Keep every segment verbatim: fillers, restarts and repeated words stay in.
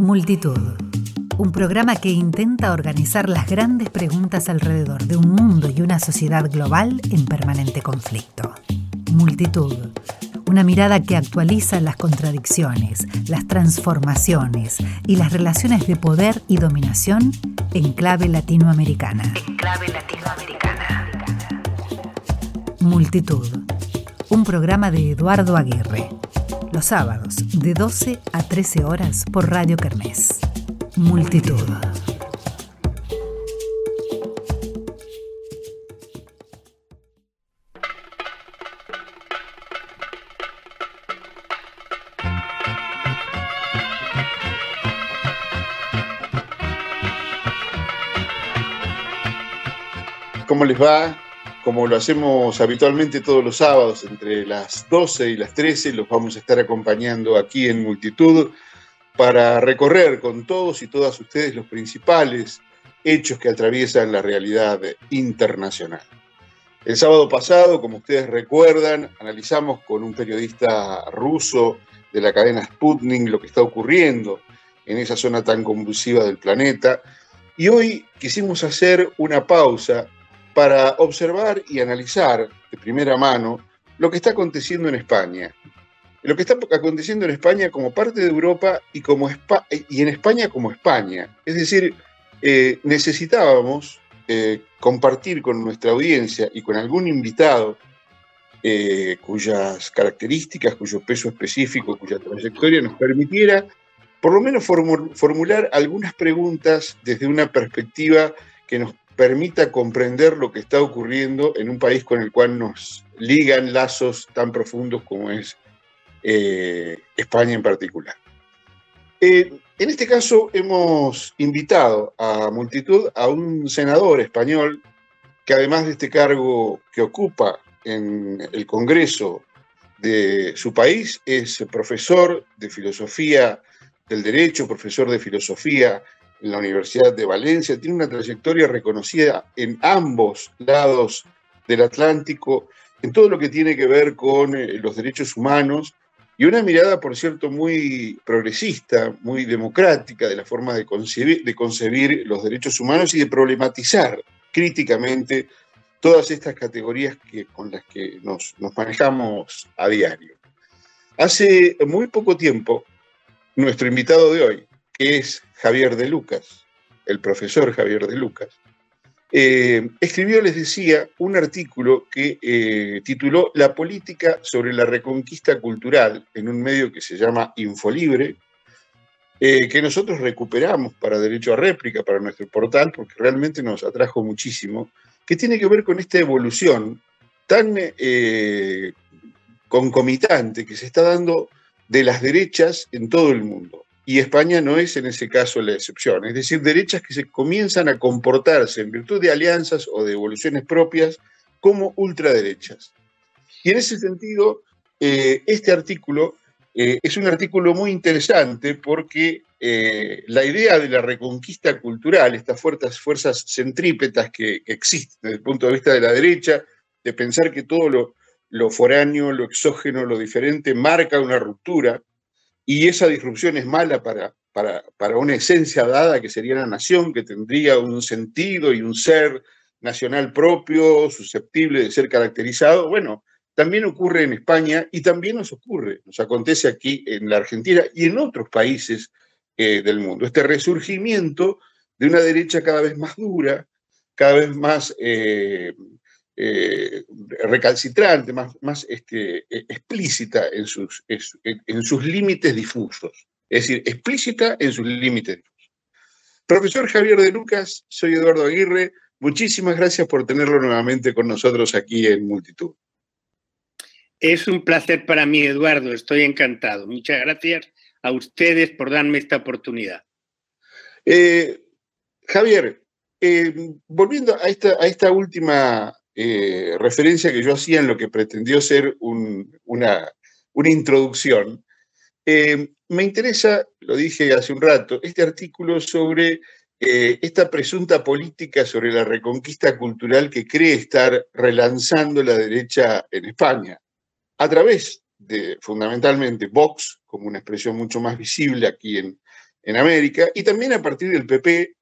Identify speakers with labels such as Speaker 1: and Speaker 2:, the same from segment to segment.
Speaker 1: Multitud, un programa que intenta organizar las grandes preguntas alrededor de un mundo y una sociedad global en permanente conflicto. Multitud, una mirada que actualiza las contradicciones, las transformaciones y las relaciones de poder y dominación en clave latinoamericana. En clave latinoamericana. Multitud, un programa de Eduardo Aguirre. Los sábados, de doce a trece horas por Radio Kermés. Multitud.
Speaker 2: ¿Cómo les va? Como lo hacemos habitualmente todos los sábados, entre las doce y las trece, los vamos a estar acompañando aquí en Multitud para recorrer con todos y todas ustedes los principales hechos que atraviesan la realidad internacional. El sábado pasado, como ustedes recuerdan, analizamos con un periodista ruso de la cadena Sputnik lo que está ocurriendo en esa zona tan convulsiva del planeta, y hoy quisimos hacer una pausa para observar y analizar de primera mano lo que está aconteciendo en España. Lo que está aconteciendo en España como parte de Europa y, como Espa- y en España como España. Es decir, eh, necesitábamos eh, compartir con nuestra audiencia y con algún invitado eh, cuyas características, cuyo peso específico, cuya trayectoria nos permitiera por lo menos formu- formular algunas preguntas desde una perspectiva que nos permita comprender lo que está ocurriendo en un país con el cual nos ligan lazos tan profundos como es eh, España en particular. Eh, en este caso hemos invitado a Multitud a un senador español que, además de este cargo que ocupa en el Congreso de su país, es profesor de filosofía del derecho, profesor de filosofía en la Universidad de Valencia, tiene una trayectoria reconocida en ambos lados del Atlántico, en todo lo que tiene que ver con eh, los derechos humanos, y una mirada, por cierto, muy progresista, muy democrática de la forma de concebir, de concebir los derechos humanos y de problematizar críticamente todas estas categorías que, con las que nos, nos manejamos a diario. Hace muy poco tiempo, nuestro invitado de hoy, que es Javier de Lucas, el profesor Javier de Lucas, eh, escribió, les decía, un artículo que eh, tituló La política sobre la reconquista cultural en un medio que se llama Infolibre, eh, que nosotros recuperamos para Derecho a Réplica, para nuestro portal, porque realmente nos atrajo muchísimo, que tiene que ver con esta evolución tan eh, concomitante que se está dando de las derechas en todo el mundo. Y España no es en ese caso la excepción. Es decir, derechas que se comienzan a comportarse en virtud de alianzas o de evoluciones propias como ultraderechas. Y en ese sentido, eh, este artículo eh, es un artículo muy interesante porque eh, la idea de la reconquista cultural, estas fuerzas, fuerzas centrípetas que, que existen desde el punto de vista de la derecha, de pensar que todo lo, lo foráneo, lo exógeno, lo diferente marca una ruptura, y esa disrupción es mala para, para, para una esencia dada que sería la nación, que tendría un sentido y un ser nacional propio, susceptible de ser caracterizado. Bueno, también ocurre en España y también nos ocurre, nos acontece aquí en la Argentina y en otros países eh, del mundo. Este resurgimiento de una derecha cada vez más dura, cada vez más eh, eh, recalcitrante, más, más este, explícita en sus, en, en sus límites difusos. Es decir, explícita en sus límites difusos. Profesor Javier de Lucas, soy Eduardo Aguirre. Muchísimas gracias por tenerlo nuevamente con nosotros aquí en Multitud.
Speaker 3: Es un placer para mí, Eduardo. Estoy encantado. Muchas gracias a ustedes por darme esta oportunidad.
Speaker 2: Eh, Javier, eh, volviendo a esta, a esta última eh, referencia que yo hacía en lo que pretendió ser un, una, una introducción, eh, me interesa, lo dije hace un rato, este artículo sobre eh, esta presunta política sobre la reconquista cultural que cree estar relanzando la derecha en España, a través de, fundamentalmente, Vox, como una expresión mucho más visible aquí en, en América, y también a partir del P P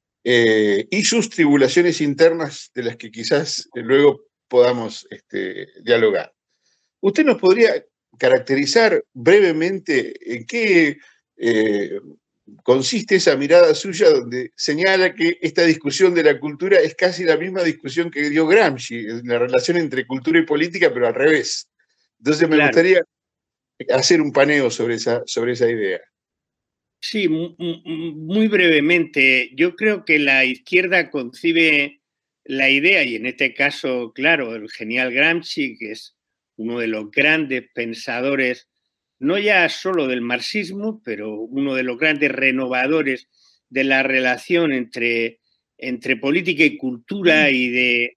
Speaker 2: eh, y sus tribulaciones internas de las que quizás luego podamos este, dialogar. ¿Usted nos podría caracterizar brevemente en qué eh, consiste esa mirada suya donde señala que esta discusión de la cultura es casi la misma discusión que dio Gramsci, la relación entre cultura y política, pero al revés? Entonces me
Speaker 3: Claro.
Speaker 2: gustaría hacer un paneo sobre esa, sobre esa idea.
Speaker 3: Sí, muy brevemente. Yo creo que la izquierda concibe la idea, y en este caso, claro, el genial Gramsci, que es uno de los grandes pensadores, no ya solo del marxismo, pero uno de los grandes renovadores de la relación entre, entre política y cultura y de,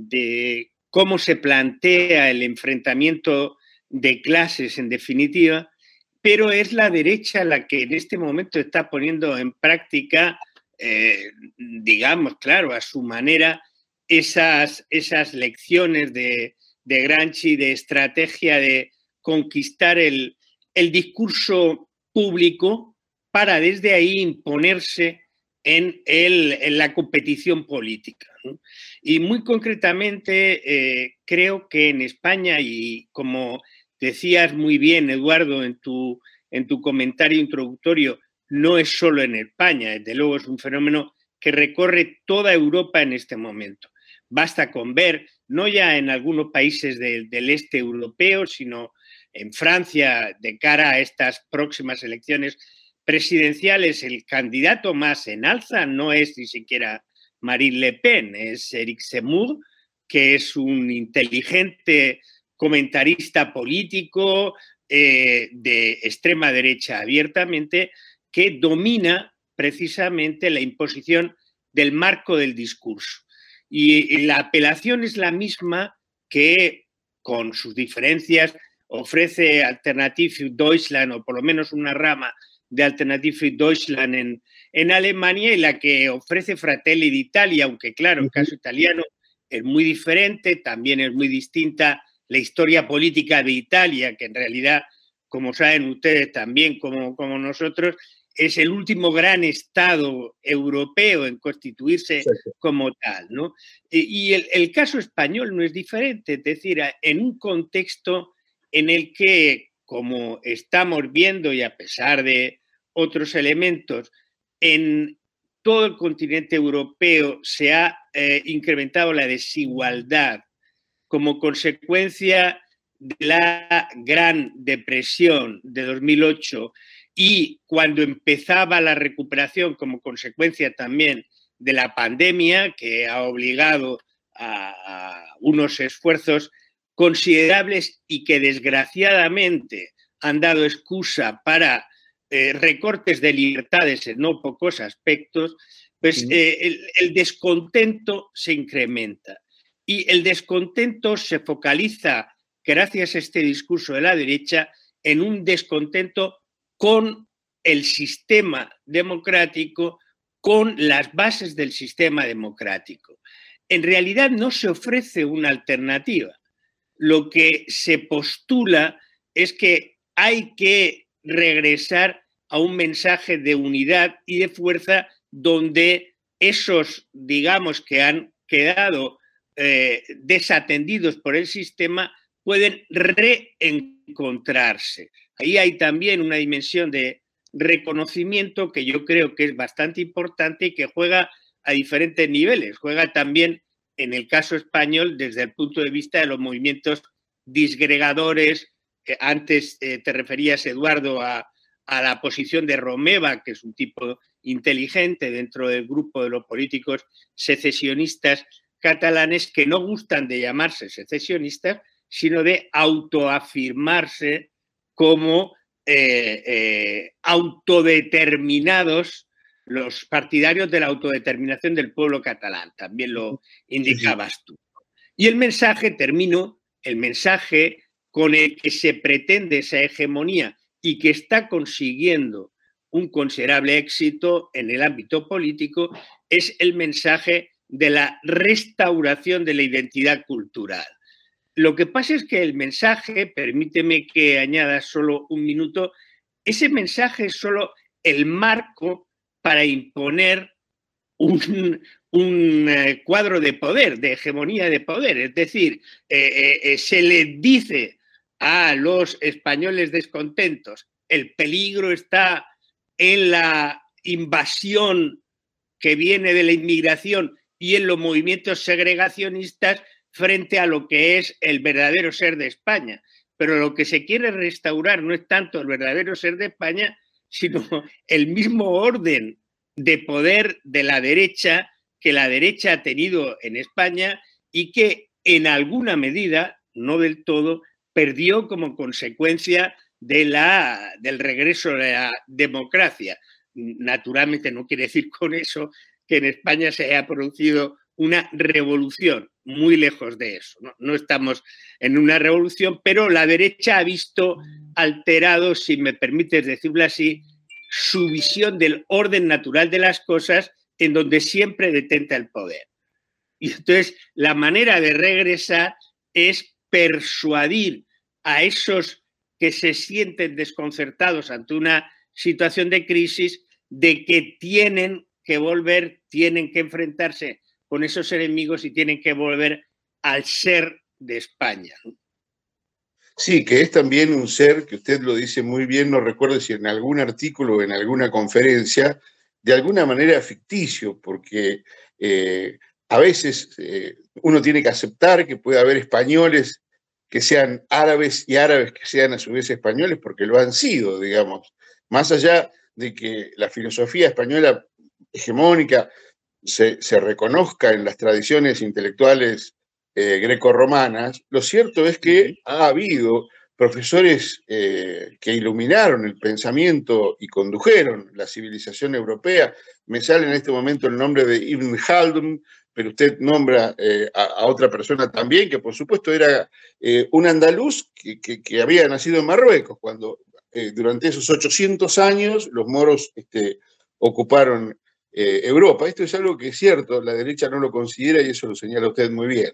Speaker 3: de cómo se plantea el enfrentamiento de clases, en definitiva. Pero es la derecha la que en este momento está poniendo en práctica, eh, digamos, claro, a su manera, esas, esas lecciones de, de Gramsci, de estrategia de conquistar el, el discurso público para desde ahí imponerse en, el, en la competición política, ¿no? Y muy concretamente, eh, creo que en España, y como decías muy bien, Eduardo, en tu, en tu comentario introductorio, no es solo en España, desde luego es un fenómeno que recorre toda Europa en este momento. Basta con ver, no ya en algunos países de, del este europeo, sino en Francia, de cara a estas próximas elecciones presidenciales, el candidato más en alza no es ni siquiera Marine Le Pen, es Éric Zemmour, que es un inteligente comentarista político eh, de extrema derecha abiertamente, que domina precisamente la imposición del marco del discurso. Y, y la apelación es la misma que, con sus diferencias, ofrece Alternative für Deutschland, o por lo menos una rama de Alternative für Deutschland en, en Alemania, y la que ofrece Fratelli d'Italia, aunque claro, en el caso italiano es muy diferente, también es muy distinta la historia política de Italia, que en realidad, como saben ustedes también, como, como nosotros, es el último gran Estado europeo en constituirse Exacto. Como tal, ¿no? Y el, el caso español no es diferente, es decir, en un contexto en el que, como estamos viendo, y a pesar de otros elementos, en todo el continente europeo se ha eh, incrementado la desigualdad como consecuencia de la Gran Depresión de dos mil ocho y cuando empezaba la recuperación como consecuencia también de la pandemia, que ha obligado a, a unos esfuerzos considerables y que desgraciadamente han dado excusa para eh, recortes de libertades en no pocos aspectos, pues eh, el, el descontento se incrementa. Y el descontento se focaliza, gracias a este discurso de la derecha, en un descontento con el sistema democrático, con las bases del sistema democrático. En realidad no se ofrece una alternativa. Lo que se postula es que hay que regresar a un mensaje de unidad y de fuerza donde esos, digamos, que han quedado Eh, desatendidos por el sistema pueden reencontrarse. Ahí hay también una dimensión de reconocimiento que yo creo que es bastante importante y que juega a diferentes niveles. Juega también, en el caso español, desde el punto de vista de los movimientos disgregadores. Que antes eh, te referías, Eduardo, a, a la posición de Romeva, que es un tipo inteligente dentro del grupo de los políticos secesionistas catalanes, que no gustan de llamarse secesionistas, sino de autoafirmarse como eh, eh, autodeterminados, los partidarios de la autodeterminación del pueblo catalán, también lo indicabas tú. Y el mensaje, termino, el mensaje con el que se pretende esa hegemonía y que está consiguiendo un considerable éxito en el ámbito político, es el mensaje de la restauración de la identidad cultural. Lo que pasa es que el mensaje, permíteme que añada solo un minuto, ese mensaje solo el marco para imponer un, un eh, cuadro de poder, de hegemonía de poder. Es decir, eh, eh, se les dice a los españoles descontentos, el peligro está en la invasión que viene de la inmigración y en los movimientos segregacionistas frente a lo que es el verdadero ser de España. Pero lo que se quiere restaurar no es tanto el verdadero ser de España, sino el mismo orden de poder de la derecha que la derecha ha tenido en España y que en alguna medida, no del todo, perdió como consecuencia de la, del regreso de la democracia. Naturalmente no quiere decir con eso que en España se haya producido una revolución, muy lejos de eso. No, no estamos en una revolución, pero la derecha ha visto alterado, si me permites decirlo así, su visión del orden natural de las cosas en donde siempre detenta el poder. Y entonces la manera de regresar es persuadir a esos que se sienten desconcertados ante una situación de crisis de que tienen que volver, tienen que enfrentarse con esos enemigos y tienen que volver al ser de España.
Speaker 2: Sí, que es también un ser, que usted lo dice muy bien, no recuerdo si en algún artículo o en alguna conferencia, de alguna manera ficticio, porque eh, a veces eh, uno tiene que aceptar que puede haber españoles que sean árabes y árabes que sean a su vez españoles, porque lo han sido, digamos. Más allá de que la filosofía española hegemónica se, se reconozca en las tradiciones intelectuales eh, grecorromanas, lo cierto es que ha habido profesores eh, que iluminaron el pensamiento y condujeron la civilización europea. Me sale en este momento el nombre de Ibn Khaldun, pero usted nombra eh, a, a otra persona también, que por supuesto era eh, un andaluz que, que, que había nacido en Marruecos, cuando eh, durante esos ochocientos años los moros este, ocuparon eh, Europa. Esto es algo que es cierto, la derecha no lo considera y eso lo señala usted muy bien.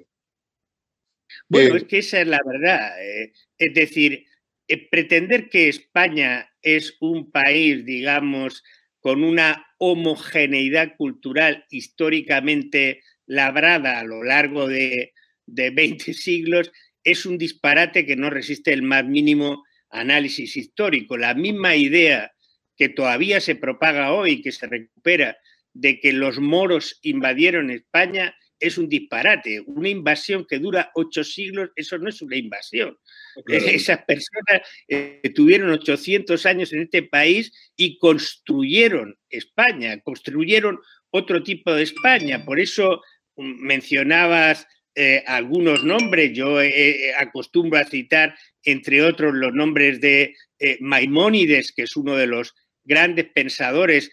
Speaker 3: Bueno,
Speaker 2: Eh,
Speaker 3: es que esa es la verdad. Eh, es decir, eh, pretender que España es un país, digamos, con una homogeneidad cultural históricamente labrada a lo largo de, de veinte siglos es un disparate que no resiste el más mínimo análisis histórico. La misma idea que todavía se propaga hoy, que se recupera, de que los moros invadieron España, es un disparate. Una invasión que dura ocho siglos, eso no es una invasión. Claro. Esas personas eh, tuvieron ochocientos años en este país y construyeron España, construyeron otro tipo de España. Por eso mencionabas eh, algunos nombres. Yo eh, acostumbro a citar, entre otros, los nombres de eh, Maimónides, que es uno de los grandes pensadores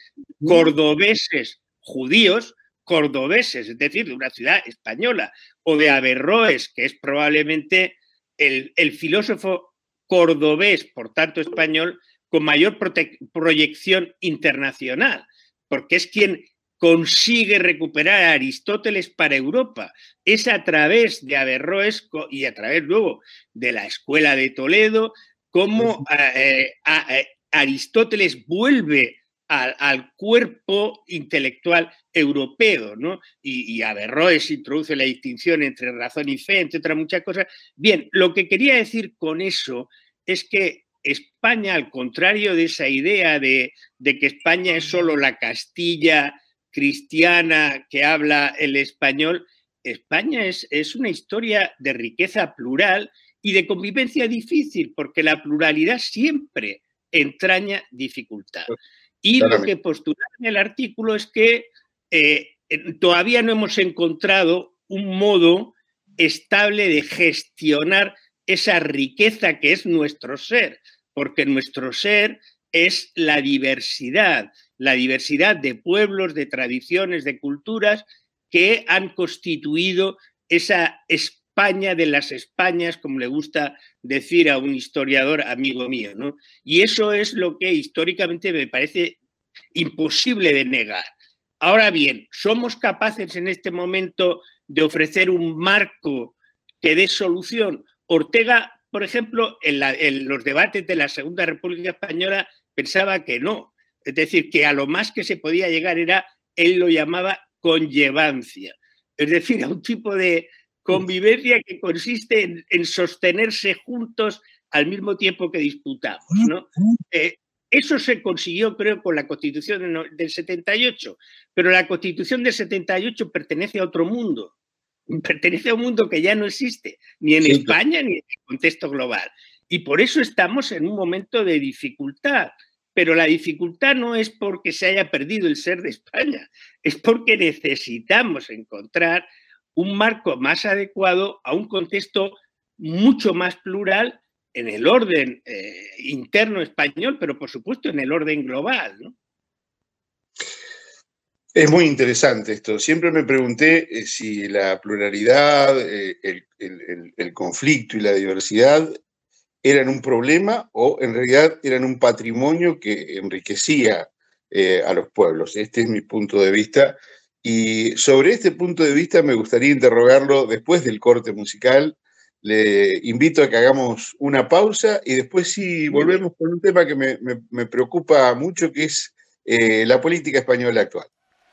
Speaker 3: cordobeses judíos, cordobeses, es decir, de una ciudad española, o de Averroes, que es probablemente el, el filósofo cordobés, por tanto español, con mayor proyección internacional, porque es quien consigue recuperar a Aristóteles para Europa. Es a través de Averroes y a través luego de la Escuela de Toledo como eh, a, a, Aristóteles vuelve al, al cuerpo intelectual europeo, ¿no? Y, y Averroes introduce la distinción entre razón y fe, entre otras muchas cosas. Bien, lo que quería decir con eso es que España, al contrario de esa idea de, de que España es solo la Castilla cristiana que habla el español, España es, es una historia de riqueza plural y de convivencia difícil, porque la pluralidad siempre entraña dificultad. Y lo que postulaba en el artículo es que eh, todavía no hemos encontrado un modo estable de gestionar esa riqueza que es nuestro ser, porque nuestro ser es la diversidad, la diversidad de pueblos, de tradiciones, de culturas que han constituido esa España de las Españas, como le gusta decir a un historiador amigo mío, ¿no? Y eso es lo que históricamente me parece imposible de negar. Ahora bien, ¿somos capaces en este momento de ofrecer un marco que dé solución? Ortega, por ejemplo, en, la, en los debates de la Segunda República Española pensaba que no. Es decir, que a lo más que se podía llegar era, él lo llamaba conllevancia, es decir, a un tipo de convivencia que consiste en, en sostenerse juntos al mismo tiempo que disputamos, ¿no? Eh, eso se consiguió, creo, con la Constitución del setenta y ocho, pero la Constitución del setenta y ocho pertenece a otro mundo, pertenece a un mundo que ya no existe, ni en sí, España ni en el contexto global. Y por eso estamos en un momento de dificultad. Pero la dificultad no es porque se haya perdido el ser de España, es porque necesitamos encontrar un marco más adecuado a un contexto mucho más plural en el orden eh, interno español, pero por supuesto en el orden global, ¿no?
Speaker 2: Es muy interesante esto. Siempre me pregunté eh, si la pluralidad, eh, el, el, el conflicto y la diversidad eran un problema o en realidad eran un patrimonio que enriquecía eh, a los pueblos. Este es mi punto de vista. Y sobre este punto de vista me gustaría interrogarlo después del corte musical. Le invito a que hagamos una pausa y después sí volvemos con un tema que me, me, me preocupa mucho, que es eh, la política española actual.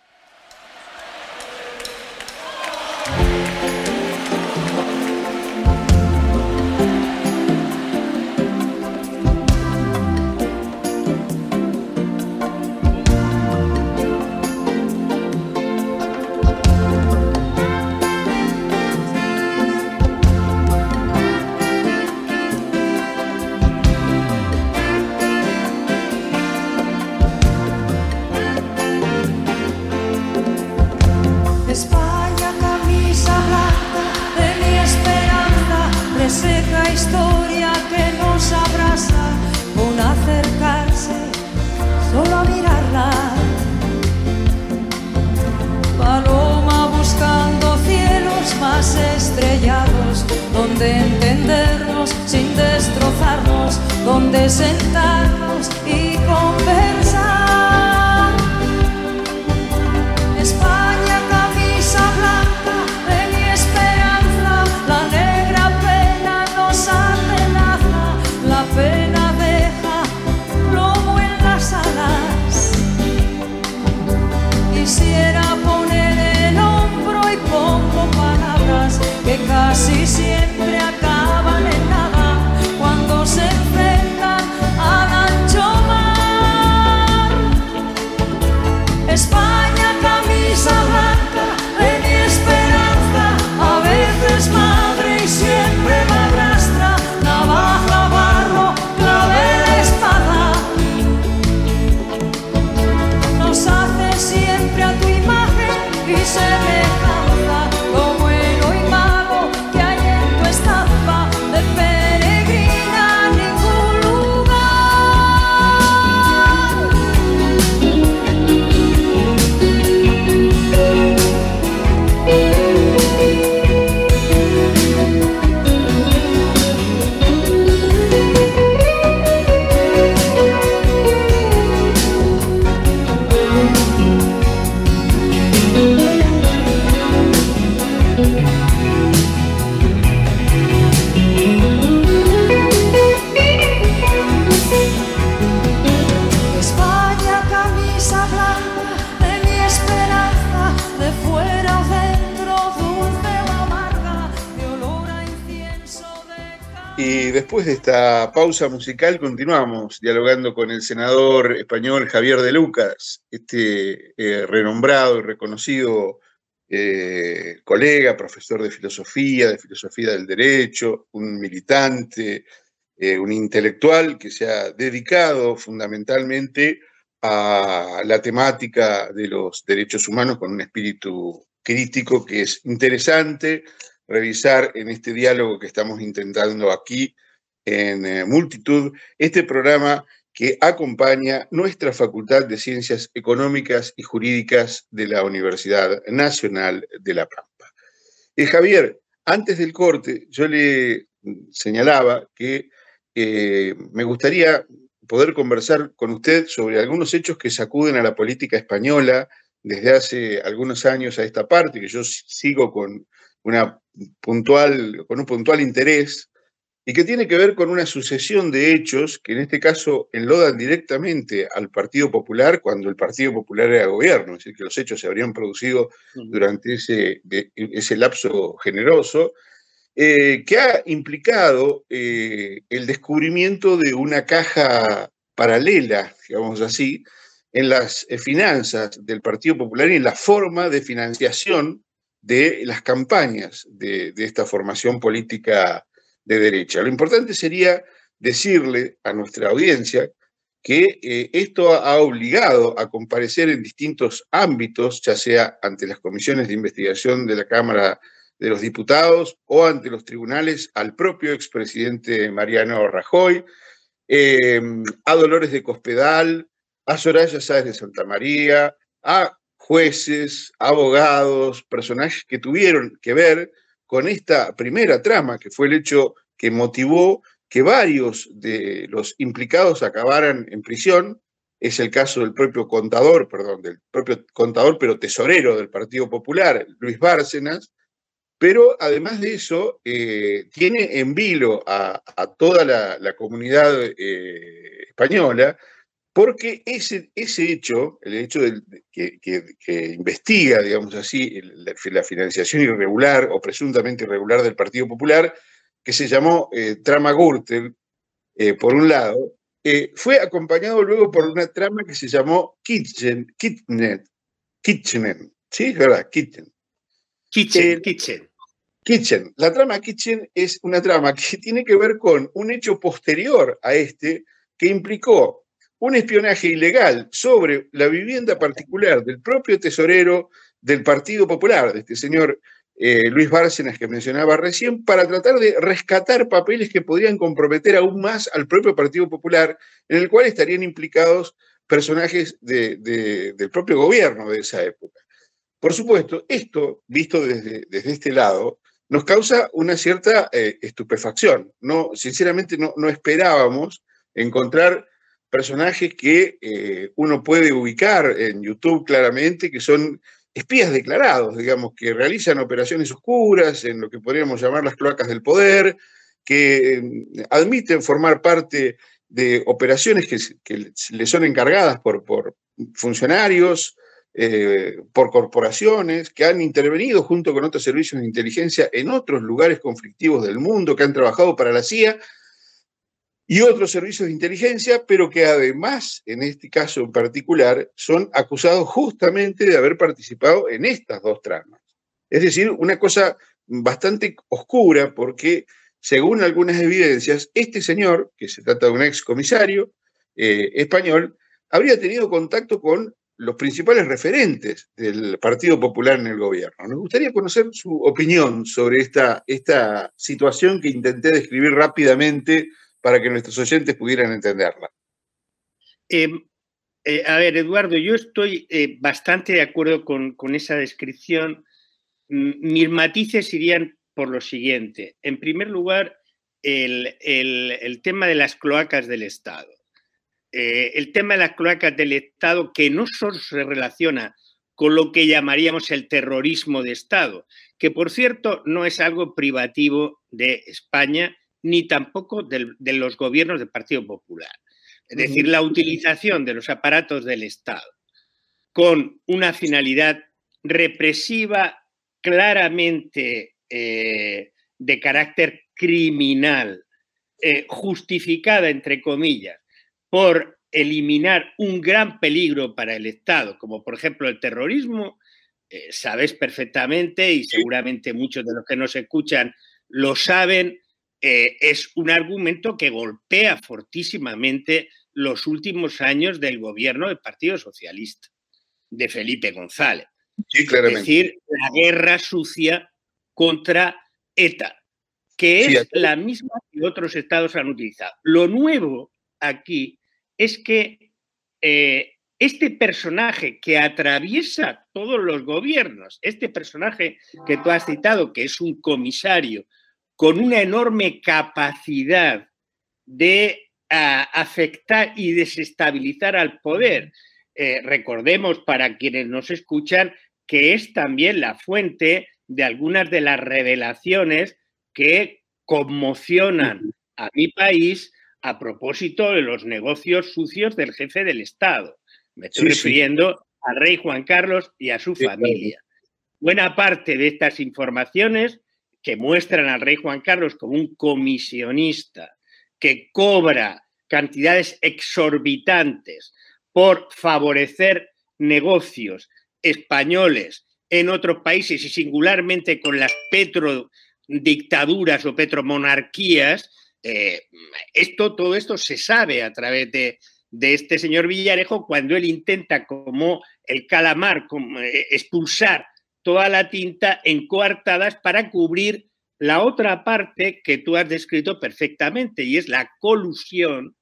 Speaker 2: Después de esta pausa musical continuamos dialogando con el senador español Javier de Lucas, este eh, renombrado y reconocido eh, colega, profesor de filosofía, de filosofía del derecho, un militante, eh, un intelectual que se ha dedicado fundamentalmente a la temática de los derechos humanos con un espíritu crítico que es interesante revisar en este diálogo que estamos intentando aquí en eh, Multitud, este programa que acompaña nuestra Facultad de Ciencias Económicas y Jurídicas de la Universidad Nacional de La Pampa. Eh, Javier, antes del corte yo le señalaba que eh, me gustaría poder conversar con usted sobre algunos hechos que sacuden a la política española desde hace algunos años a esta parte, que yo sigo con, una puntual, con un puntual interés. y que tiene que ver con una sucesión de hechos que en este caso enlodan directamente al Partido Popular cuando el Partido Popular era gobierno, es decir, que los hechos se habrían producido durante ese, ese lapso generoso, eh, que ha implicado eh, el descubrimiento de una caja paralela, digamos así, en las finanzas del Partido Popular y en la forma de financiación de las campañas de, de esta formación política de derecha. Lo importante sería decirle a nuestra audiencia que eh, esto ha obligado a comparecer en distintos ámbitos, ya sea ante las comisiones de investigación de la Cámara de los Diputados o ante los tribunales, al propio expresidente Mariano Rajoy, eh, a Dolores de Cospedal, a Soraya Sáez de Santa María, a jueces, abogados, personajes que tuvieron que ver con esta primera trama, que fue el hecho que motivó que varios de los implicados acabaran en prisión. Es el caso del propio contador, perdón, del propio contador, pero tesorero del Partido Popular, Luis Bárcenas, pero además de eso, eh, tiene en vilo a, a toda la, la comunidad eh, española, porque ese, ese hecho, el hecho de, que, que, que investiga, digamos así, la, la financiación irregular o presuntamente irregular del Partido Popular, que se llamó eh, trama Gürtel, eh, por un lado, eh, fue acompañado luego por una trama que se llamó Kitchen, Kitchen, Kitchen, ¿sí? Es verdad, Kitchen.
Speaker 3: Kitchen, eh, Kitchen.
Speaker 2: Kitchen. La trama Kitchen es una trama que tiene que ver con un hecho posterior a este que implicó un espionaje ilegal sobre la vivienda particular del propio tesorero del Partido Popular, de este señor eh, Luis Bárcenas que mencionaba recién, para tratar de rescatar papeles que podrían comprometer aún más al propio Partido Popular, en el cual estarían implicados personajes de, de, del propio gobierno de esa época. Por supuesto, esto, visto desde, desde este lado, nos causa una cierta eh, estupefacción. No, sinceramente no, no esperábamos encontrar personajes que eh, uno puede ubicar en YouTube claramente, que son espías declarados, digamos, que realizan operaciones oscuras en lo que podríamos llamar las cloacas del poder, que eh, admiten formar parte de operaciones que, que le son encargadas por, por funcionarios, eh, por corporaciones, que han intervenido junto con otros servicios de inteligencia en otros lugares conflictivos del mundo, que han trabajado para la C I A, y otros servicios de inteligencia, pero que además, en este caso en particular, son acusados justamente de haber participado en estas dos tramas. Es decir, una cosa bastante oscura, porque según algunas evidencias, este señor, que se trata de un ex comisario eh, español, habría tenido contacto con los principales referentes del Partido Popular en el gobierno. Nos gustaría conocer su opinión sobre esta, esta situación que intenté describir rápidamente para que nuestros oyentes pudieran entenderla.
Speaker 3: Eh, eh, a ver, Eduardo, yo estoy eh, bastante de acuerdo con, con esa descripción. Mis matices irían por lo siguiente. En primer lugar, el, el, el tema de las cloacas del Estado. Eh, el tema de las cloacas del Estado, que no solo se relaciona con lo que llamaríamos el terrorismo de Estado, que por cierto no es algo privativo de España, ni tampoco de, de los gobiernos del Partido Popular. Es decir, la utilización de los aparatos del Estado con una finalidad represiva claramente eh, de carácter criminal, eh, justificada, entre comillas, por eliminar un gran peligro para el Estado, como por ejemplo el terrorismo, eh, sabes perfectamente, y seguramente muchos de los que nos escuchan lo saben, eh, es un argumento que golpea fortísimamente los últimos años del gobierno del Partido Socialista, de Felipe González.
Speaker 2: Sí, claramente.
Speaker 3: Es decir, la guerra sucia contra ETA, que es sí, la misma que otros estados han utilizado. Lo nuevo aquí es que eh, este personaje que atraviesa todos los gobiernos, este personaje que tú has citado, que es un comisario con una enorme capacidad de uh, afectar y desestabilizar al poder. Eh, recordemos, para quienes nos escuchan, que es también la fuente de algunas de las revelaciones que conmocionan a mi país a propósito de los negocios sucios del jefe del Estado. Me estoy sí, refiriendo sí. al rey Juan Carlos y a su sí, familia. Claro. Buena parte de estas informaciones que muestran al rey Juan Carlos como un comisionista que cobra cantidades exorbitantes por favorecer negocios españoles en otros países y singularmente con las petrodictaduras o petromonarquías, eh, esto, todo esto se sabe a través de, de este señor Villarejo cuando él intenta, como el calamar, como, eh, expulsar toda la tinta en coartadas para cubrir la otra parte que tú has descrito perfectamente, y es la colusión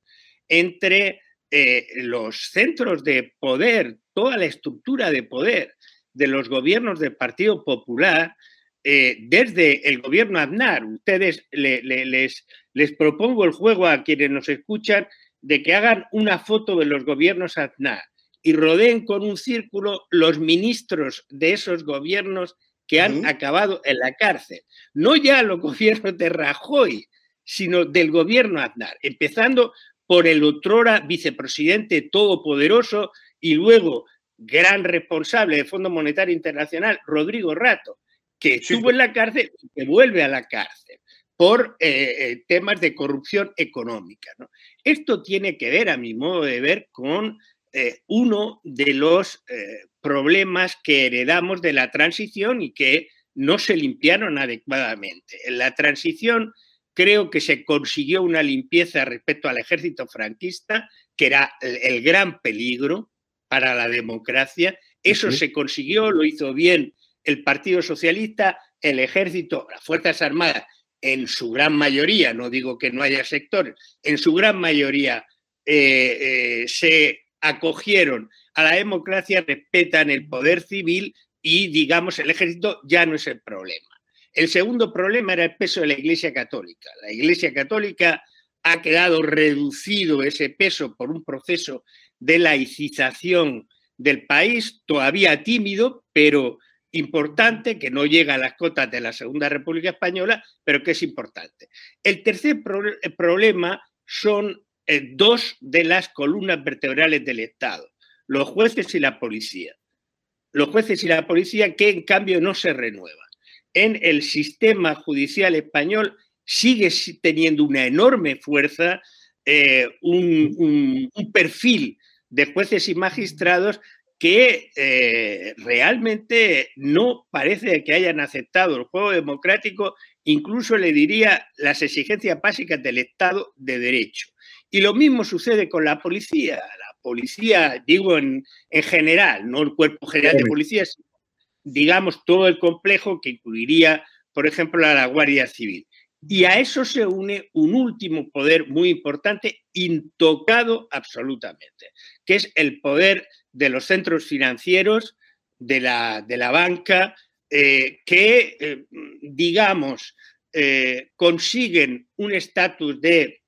Speaker 3: entre eh, los centros de poder, toda la estructura de poder de los gobiernos del Partido Popular, eh, desde el gobierno Aznar. Ustedes le, le, les, les propongo el juego a quienes nos escuchan de que hagan una foto de los gobiernos Aznar y rodeen con un círculo los ministros de esos gobiernos que han uh-huh. acabado en la cárcel. No ya los gobiernos de Rajoy, sino del gobierno Aznar, empezando por el otrora vicepresidente todopoderoso y luego gran responsable del Fondo Monetario Internacional, Rodrigo Rato, que estuvo sí. en la cárcel y que vuelve a la cárcel por eh, temas de corrupción económica, ¿no? Esto tiene que ver, a mi modo de ver, con eh, uno de los eh, problemas que heredamos de la transición y que no se limpiaron adecuadamente. En la transición creo que se consiguió una limpieza respecto al ejército franquista, que era el, el gran peligro para la democracia. Eso sí. se consiguió, lo hizo bien el Partido Socialista, el ejército, las Fuerzas Armadas, en su gran mayoría, no digo que no haya sectores, en su gran mayoría eh, eh, se acogieron a la democracia, respetan el poder civil y, digamos, el ejército ya no es el problema. El segundo problema era el peso de la Iglesia Católica. La Iglesia Católica ha quedado reducido ese peso por un proceso de laicización del país, todavía tímido, pero importante, que no llega a las cotas de la Segunda República Española, pero que es importante. El tercer pro problema son eh, dos de las columnas vertebrales del Estado, los jueces y la policía. Los jueces y la policía que, en cambio, no se renuevan. En el sistema judicial español sigue teniendo una enorme fuerza, eh, un, un, un perfil de jueces y magistrados que eh, realmente no parece que hayan aceptado el juego democrático, incluso le diría las exigencias básicas del Estado de Derecho. Y lo mismo sucede con la policía. La policía, digo en, en general, no el Cuerpo General de Policía, sino, digamos, todo el complejo que incluiría, por ejemplo, a la Guardia Civil. Y a eso se une un último poder muy importante, intocado absolutamente, que es el poder de los centros financieros, de la, de la banca, eh, que, eh, digamos, eh, consiguen un estatus de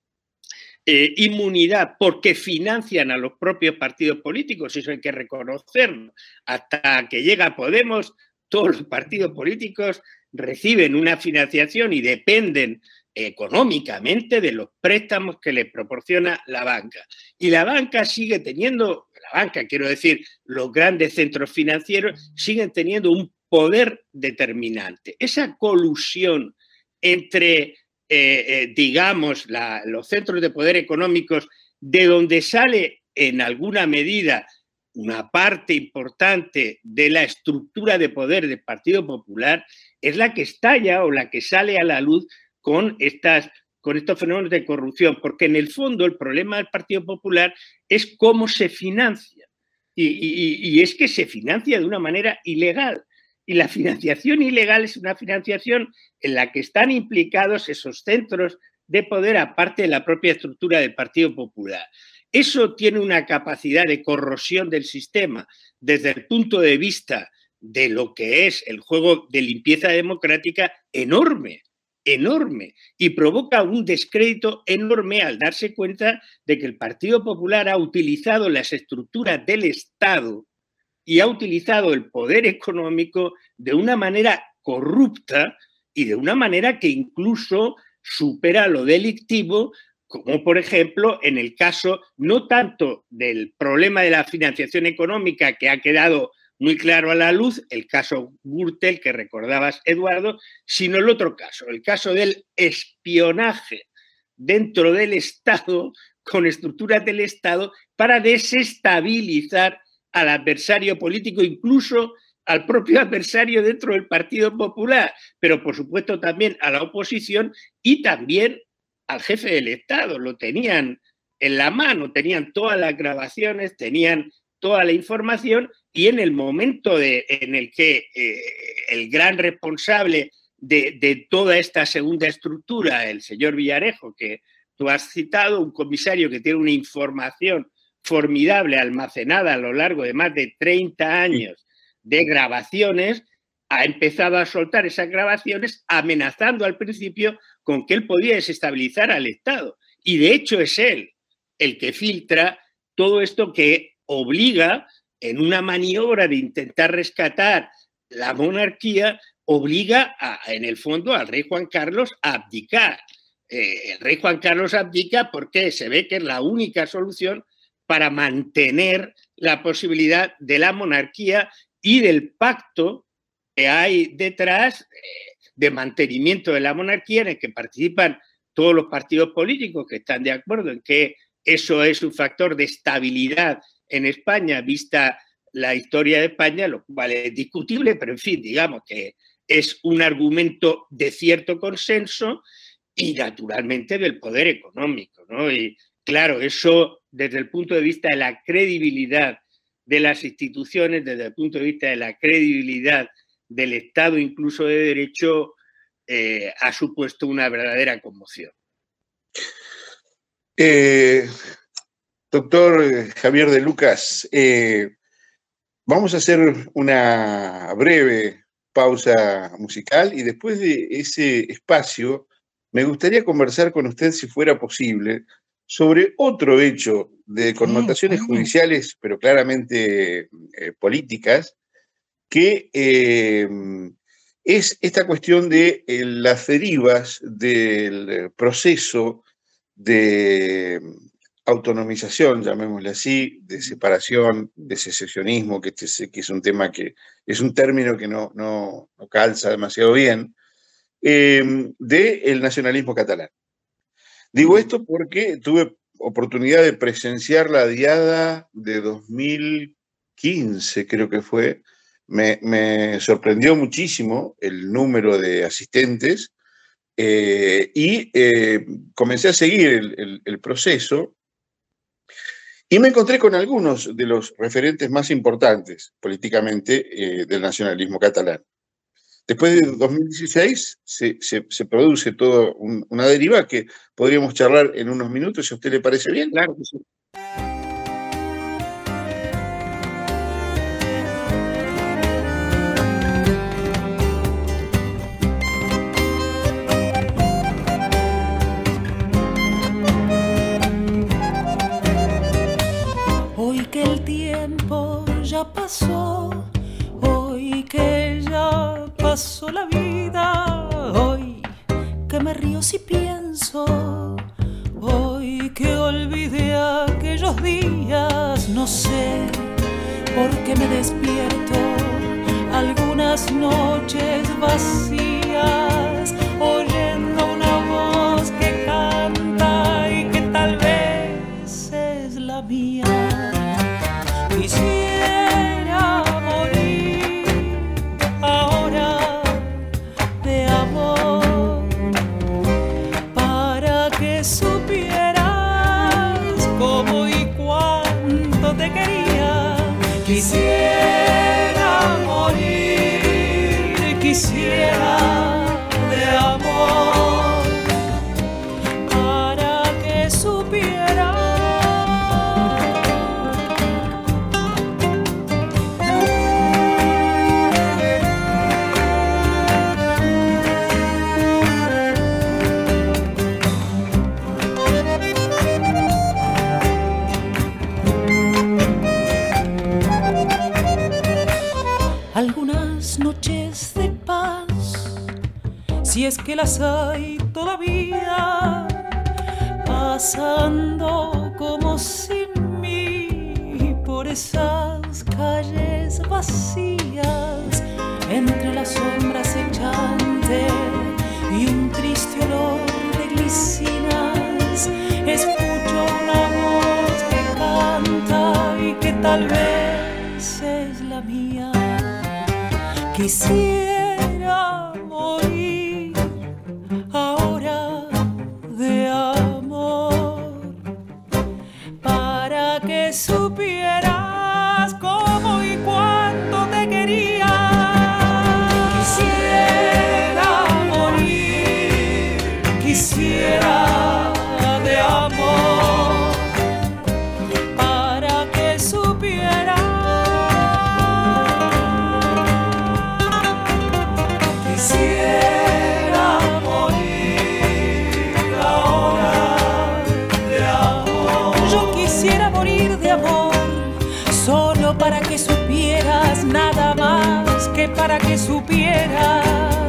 Speaker 3: eh, inmunidad porque financian a los propios partidos políticos, eso hay que reconocerlo. Hasta que llega Podemos, todos los partidos políticos reciben una financiación y dependen económicamente de los préstamos que les proporciona la banca. Y la banca sigue teniendo, la banca, quiero decir, los grandes centros financieros siguen teniendo un poder determinante. Esa colusión entre, eh, eh, digamos, la, los centros de poder económicos, de donde sale en alguna medida una parte importante de la estructura de poder del Partido Popular, es la que estalla o la que sale a la luz con, estas, con estos fenómenos de corrupción, porque en el fondo el problema del Partido Popular es cómo se financia, y, y, y es que se financia de una manera ilegal, y la financiación ilegal es una financiación en la que están implicados esos centros de poder, aparte de la propia estructura del Partido Popular. Eso tiene una capacidad de corrosión del sistema desde el punto de vista de lo que es el juego de limpieza democrática enorme, enorme, y provoca un descrédito enorme al darse cuenta de que el Partido Popular ha utilizado las estructuras del Estado y ha utilizado el poder económico de una manera corrupta y de una manera que incluso supera lo delictivo, como por ejemplo en el caso no tanto del problema de la financiación económica, que ha quedado muy claro a la luz, el caso Gürtel que recordabas, Eduardo, sino el otro caso, el caso del espionaje dentro del Estado, con estructuras del Estado, para desestabilizar al adversario político, incluso al propio adversario dentro del Partido Popular, pero por supuesto también a la oposición y también al jefe del Estado. Lo tenían en la mano, tenían todas las grabaciones, tenían toda la información, y en el momento de, en el que eh, el gran responsable de, de toda esta segunda estructura, el señor Villarejo, que tú has citado, un comisario que tiene una información formidable almacenada a lo largo de más de treinta años de grabaciones, ha empezado a soltar esas grabaciones amenazando al principio con que él podía desestabilizar al Estado. Y de hecho es él el que filtra todo esto, que obliga, en una maniobra de intentar rescatar la monarquía, obliga a, en el fondo al rey Juan Carlos a abdicar. Eh, el rey Juan Carlos abdica porque se ve que es la única solución para mantener la posibilidad de la monarquía y del pacto que hay detrás eh, de mantenimiento de la monarquía, en el que participan todos los partidos políticos que están de acuerdo en que eso es un factor de estabilidad en España, vista la historia de España, lo cual es discutible, pero en fin, digamos que es un argumento de cierto consenso y naturalmente del poder económico, ¿no? Y claro, eso desde el punto de vista de la credibilidad de las instituciones, desde el punto de vista de la credibilidad del Estado, incluso de derecho, eh, ha supuesto una verdadera conmoción.
Speaker 2: Eh, doctor Javier de Lucas, eh, vamos a hacer una breve pausa musical y después de ese espacio me gustaría conversar con usted, si fuera posible, sobre otro hecho de connotaciones judiciales, pero claramente eh, políticas, que eh, es esta cuestión de eh, las derivas del proceso de autonomización, llamémosle así, de separación, de secesionismo, que, este, que es un tema que es un término que no, no, no calza demasiado bien, eh, del nacionalismo catalán. Digo esto porque tuve oportunidad de presenciar la diada de dos mil quince, creo que fue. Me, me sorprendió muchísimo el número de asistentes eh, y eh, comencé a seguir el, el, el proceso y me encontré con algunos de los referentes más importantes políticamente eh, del nacionalismo catalán. Después de dos mil dieciséis se, se, se produce toda un, una deriva que podríamos charlar en unos minutos, si a usted le parece bien.
Speaker 3: Claro que sí.
Speaker 4: Hoy que el tiempo ya pasó, hoy que ya pasó la vida, hoy que me río si pienso, hoy que olvidé aquellos días, no sé por qué me despierto algunas noches vacías, oyendo una voz que canta y que tal vez es la mía. Quisiera morir ahora de amor, para que supieras cómo y cuánto te quería. Quisiera morir, quisiera de amor, para que supieras. Algunas noches de paz, si es que las hay todavía, pasando como sin mí por esas calles vacías, entre las sombras echantes y un triste olor de glicinas, escucho una voz que canta y que tal vez es la mía. Quisiera morir ahora de amor, para que supieras cómo y cuánto te quería. Quisiera morir, quisiera de amor, para que supieras. Quisiera morir ahora de amor. Yo quisiera morir de amor, solo para que supieras, nada más que para que supieras.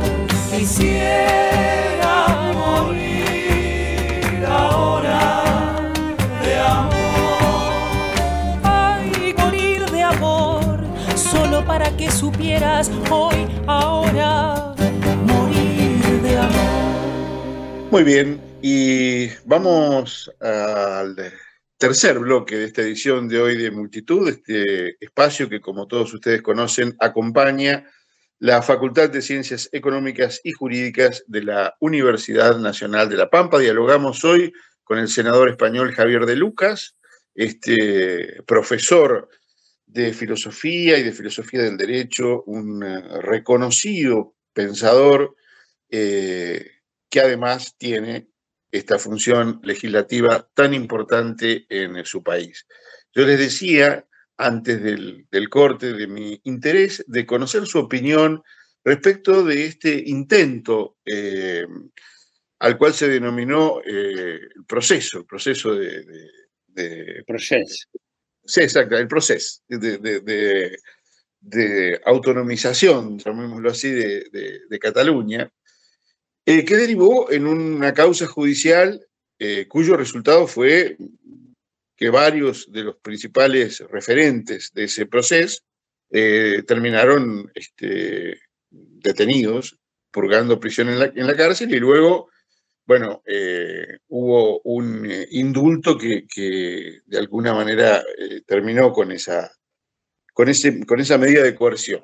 Speaker 4: Quisiera morir ahora de amor. Ay, morir de amor, solo para que supieras hoy, ahora, morir de amor.
Speaker 2: Muy bien, y vamos al tercer bloque de esta edición de hoy de Multitud, este espacio que, como todos ustedes conocen, acompaña la Facultad de Ciencias Económicas y Jurídicas de la Universidad Nacional de La Pampa. Dialogamos hoy con el senador español Javier de Lucas, este profesor de filosofía y de filosofía del derecho, un reconocido pensador eh, que además tiene esta función legislativa tan importante en su país. Yo les decía antes del, del corte de mi interés de conocer su opinión respecto de este intento eh, al cual se denominó eh, el proceso, el proceso de... de, de
Speaker 3: Proceso.
Speaker 2: Sí, exacto, el proceso de, de, de, de autonomización, llamémoslo así, de, de, de Cataluña, eh, que derivó en una causa judicial eh, cuyo resultado fue que varios de los principales referentes de ese proceso eh, terminaron este, detenidos, purgando prisión en la, en la cárcel, y luego, bueno, eh, hubo un eh, indulto que, que de alguna manera eh, terminó con esa, con, ese, con esa medida de coerción.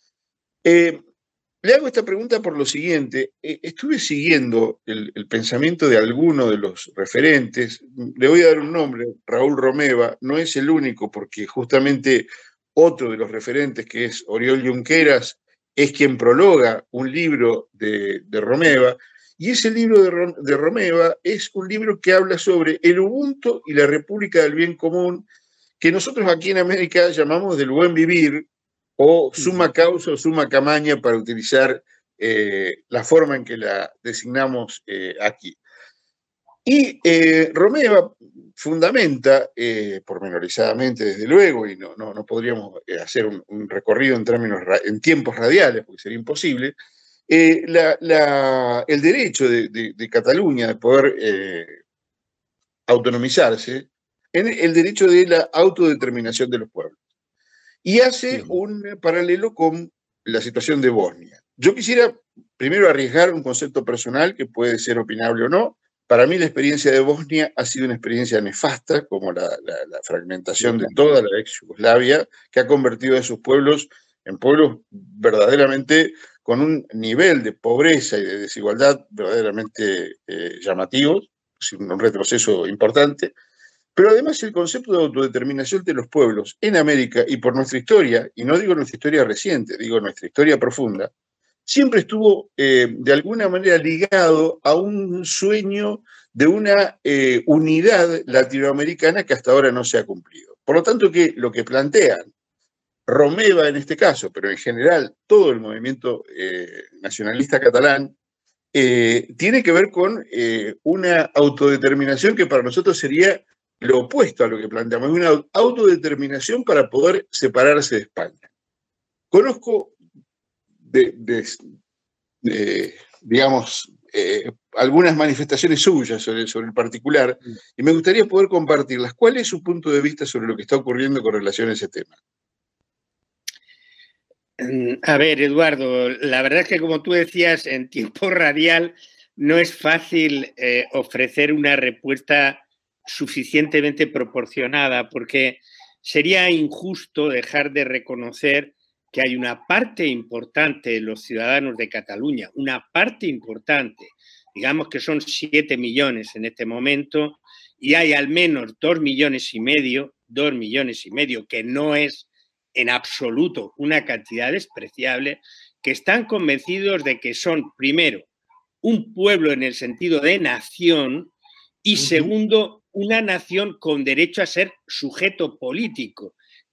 Speaker 2: Eh, Le hago esta pregunta por lo siguiente. Eh, estuve siguiendo el, el pensamiento de alguno de los referentes. Le voy a dar un nombre, Raúl Romeva. No es el único, porque justamente otro de los referentes, que es Oriol Junqueras, es quien prologa un libro de, de Romeva. Y ese libro de, de Romeva es un libro que habla sobre el Ubuntu y la República del Bien Común, que nosotros aquí en América llamamos del buen vivir, o summa causa o summa camaña, para utilizar eh, la forma en que la designamos eh, aquí. Y eh, Romeva fundamenta, eh, pormenorizadamente desde luego, y no, no, no podríamos hacer un, un recorrido en, términos, en tiempos radiales, porque sería imposible, eh, la, la, el derecho de, de, de Cataluña de poder eh, autonomizarse en el derecho de la autodeterminación de los pueblos. Y hace un paralelo con la situación de Bosnia. Yo quisiera primero arriesgar un concepto personal que puede ser opinable o no. Para mí la experiencia de Bosnia ha sido una experiencia nefasta, como la, la, la fragmentación de toda la ex Yugoslavia, que ha convertido a esos pueblos en pueblos verdaderamente con un nivel de pobreza y de desigualdad verdaderamente eh, llamativos, un retroceso importante. Pero además el concepto de autodeterminación de los pueblos en América, y por nuestra historia, y no digo nuestra historia reciente, digo nuestra historia profunda, siempre estuvo eh, de alguna manera ligado a un sueño de una eh, unidad latinoamericana que hasta ahora no se ha cumplido. Por lo tanto, que lo que plantean Romeva en este caso, pero en general todo el movimiento eh, nacionalista catalán, eh, tiene que ver con eh, una autodeterminación que para nosotros sería lo opuesto a lo que planteamos, una autodeterminación para poder separarse de España. Conozco, de, de, de, digamos, eh, algunas manifestaciones suyas sobre, sobre el particular, y me gustaría poder compartirlas. ¿Cuál es su punto de vista sobre lo que está ocurriendo con relación a ese tema?
Speaker 3: A ver, Eduardo, la verdad es que, como tú decías, en tiempo radial no es fácil eh, ofrecer una respuesta suficientemente proporcionada, porque sería injusto dejar de reconocer que hay una parte importante de los ciudadanos de Cataluña, una parte importante, digamos que son siete millones en este momento, y hay al menos dos millones y medio, dos millones y medio, que no es en absoluto una cantidad despreciable, que están convencidos de que son, primero, un pueblo en el sentido de nación y, uh-huh. segundo, una nación con derecho a ser sujeto político,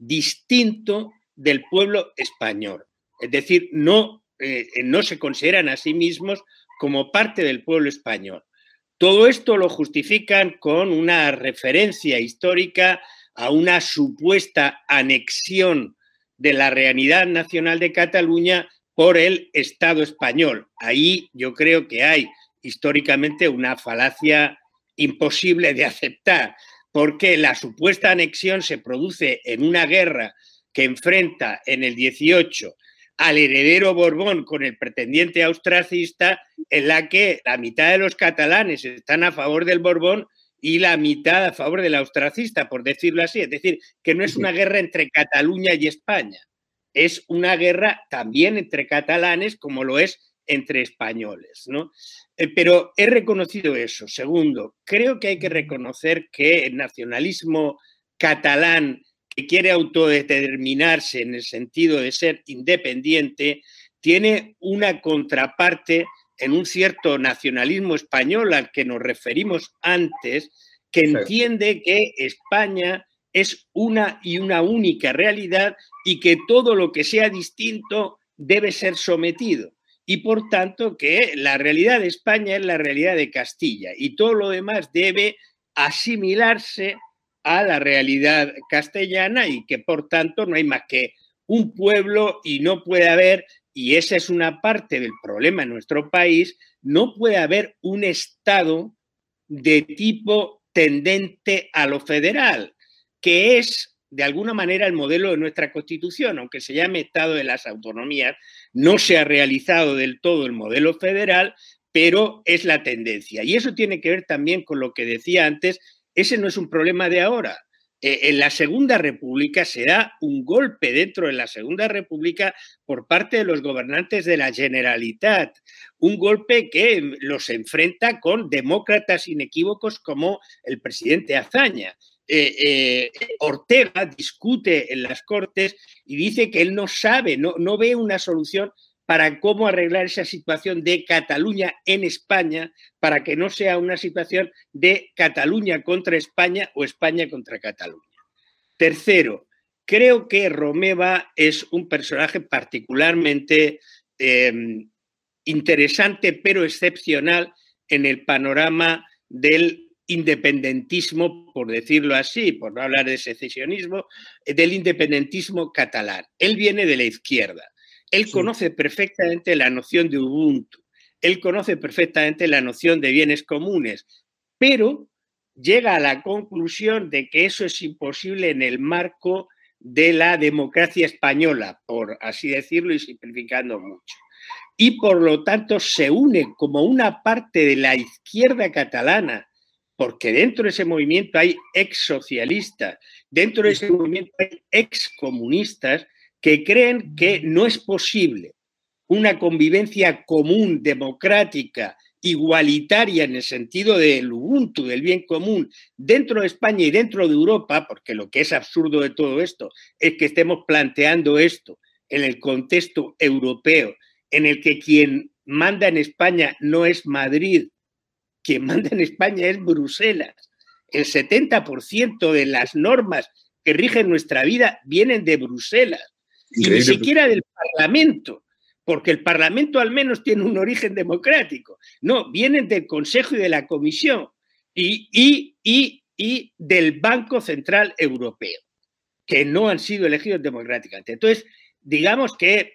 Speaker 3: distinto del pueblo español. Es decir, no, eh, no se consideran a sí mismos como parte del pueblo español. Todo esto lo justifican con una referencia histórica a una supuesta anexión de la realidad nacional de Cataluña por el Estado español. Ahí yo creo que hay históricamente una falacia imposible de aceptar, porque la supuesta anexión se produce en una guerra que enfrenta en el dieciocho al heredero Borbón con el pretendiente austracista, en la que la mitad de los catalanes están a favor del Borbón y la mitad a favor del austracista, por decirlo así. Es decir, que no es una guerra entre Cataluña y España, es una guerra también entre catalanes, como lo es entre españoles, ¿no? Eh, pero he reconocido eso. Segundo, creo que hay que reconocer que el nacionalismo catalán que quiere autodeterminarse en el sentido de ser independiente tiene una contraparte en un cierto nacionalismo español al que nos referimos antes, que entiende que España es una y una única realidad y que todo lo que sea distinto debe ser sometido. Y por tanto que la realidad de España es la realidad de Castilla y todo lo demás debe asimilarse a la realidad castellana y que por tanto no hay más que un pueblo y no puede haber, y esa es una parte del problema en nuestro país, no puede haber un Estado de tipo tendente a lo federal, que es de alguna manera el modelo de nuestra Constitución, aunque se llame Estado de las Autonomías, no se ha realizado del todo el modelo federal, pero es la tendencia. Y eso tiene que ver también con lo que decía antes, ese no es un problema de ahora. Eh, en la Segunda República se da un golpe dentro de la Segunda República por parte de los gobernantes de la Generalitat, un golpe que los enfrenta con demócratas inequívocos como el presidente Azaña. Eh, eh, Ortega discute en las Cortes y dice que él no sabe, no, no ve una solución para cómo arreglar esa situación de Cataluña en España, para que no sea una situación de Cataluña contra España o España contra Cataluña. Tercero, creo que Romeva es un personaje particularmente eh, interesante, pero excepcional en el panorama del independentismo, por decirlo así, por no hablar de secesionismo, del independentismo catalán. Él viene de la izquierda. Él conoce perfectamente la noción de Ubuntu, él conoce perfectamente la noción de bienes comunes, pero llega a la conclusión de que eso es imposible en el marco de la democracia española, por así decirlo y simplificando mucho. Y por lo tanto se une como una parte de la izquierda catalana, porque dentro de ese movimiento hay ex-socialistas, dentro de ese movimiento hay ex-comunistas, que creen que no es posible una convivencia común, democrática, igualitaria en el sentido del Ubuntu, del bien común, dentro de España y dentro de Europa, porque lo que es absurdo de todo esto es que estemos planteando esto en el contexto europeo, en el que quien manda en España no es Madrid, quien manda en España es Bruselas. El setenta por ciento de las normas que rigen nuestra vida vienen de Bruselas. Y ni siquiera del Parlamento, porque el Parlamento al menos tiene un origen democrático. No, vienen del Consejo y de la Comisión y, y, y, y del Banco Central Europeo, que no han sido elegidos democráticamente. Entonces, digamos que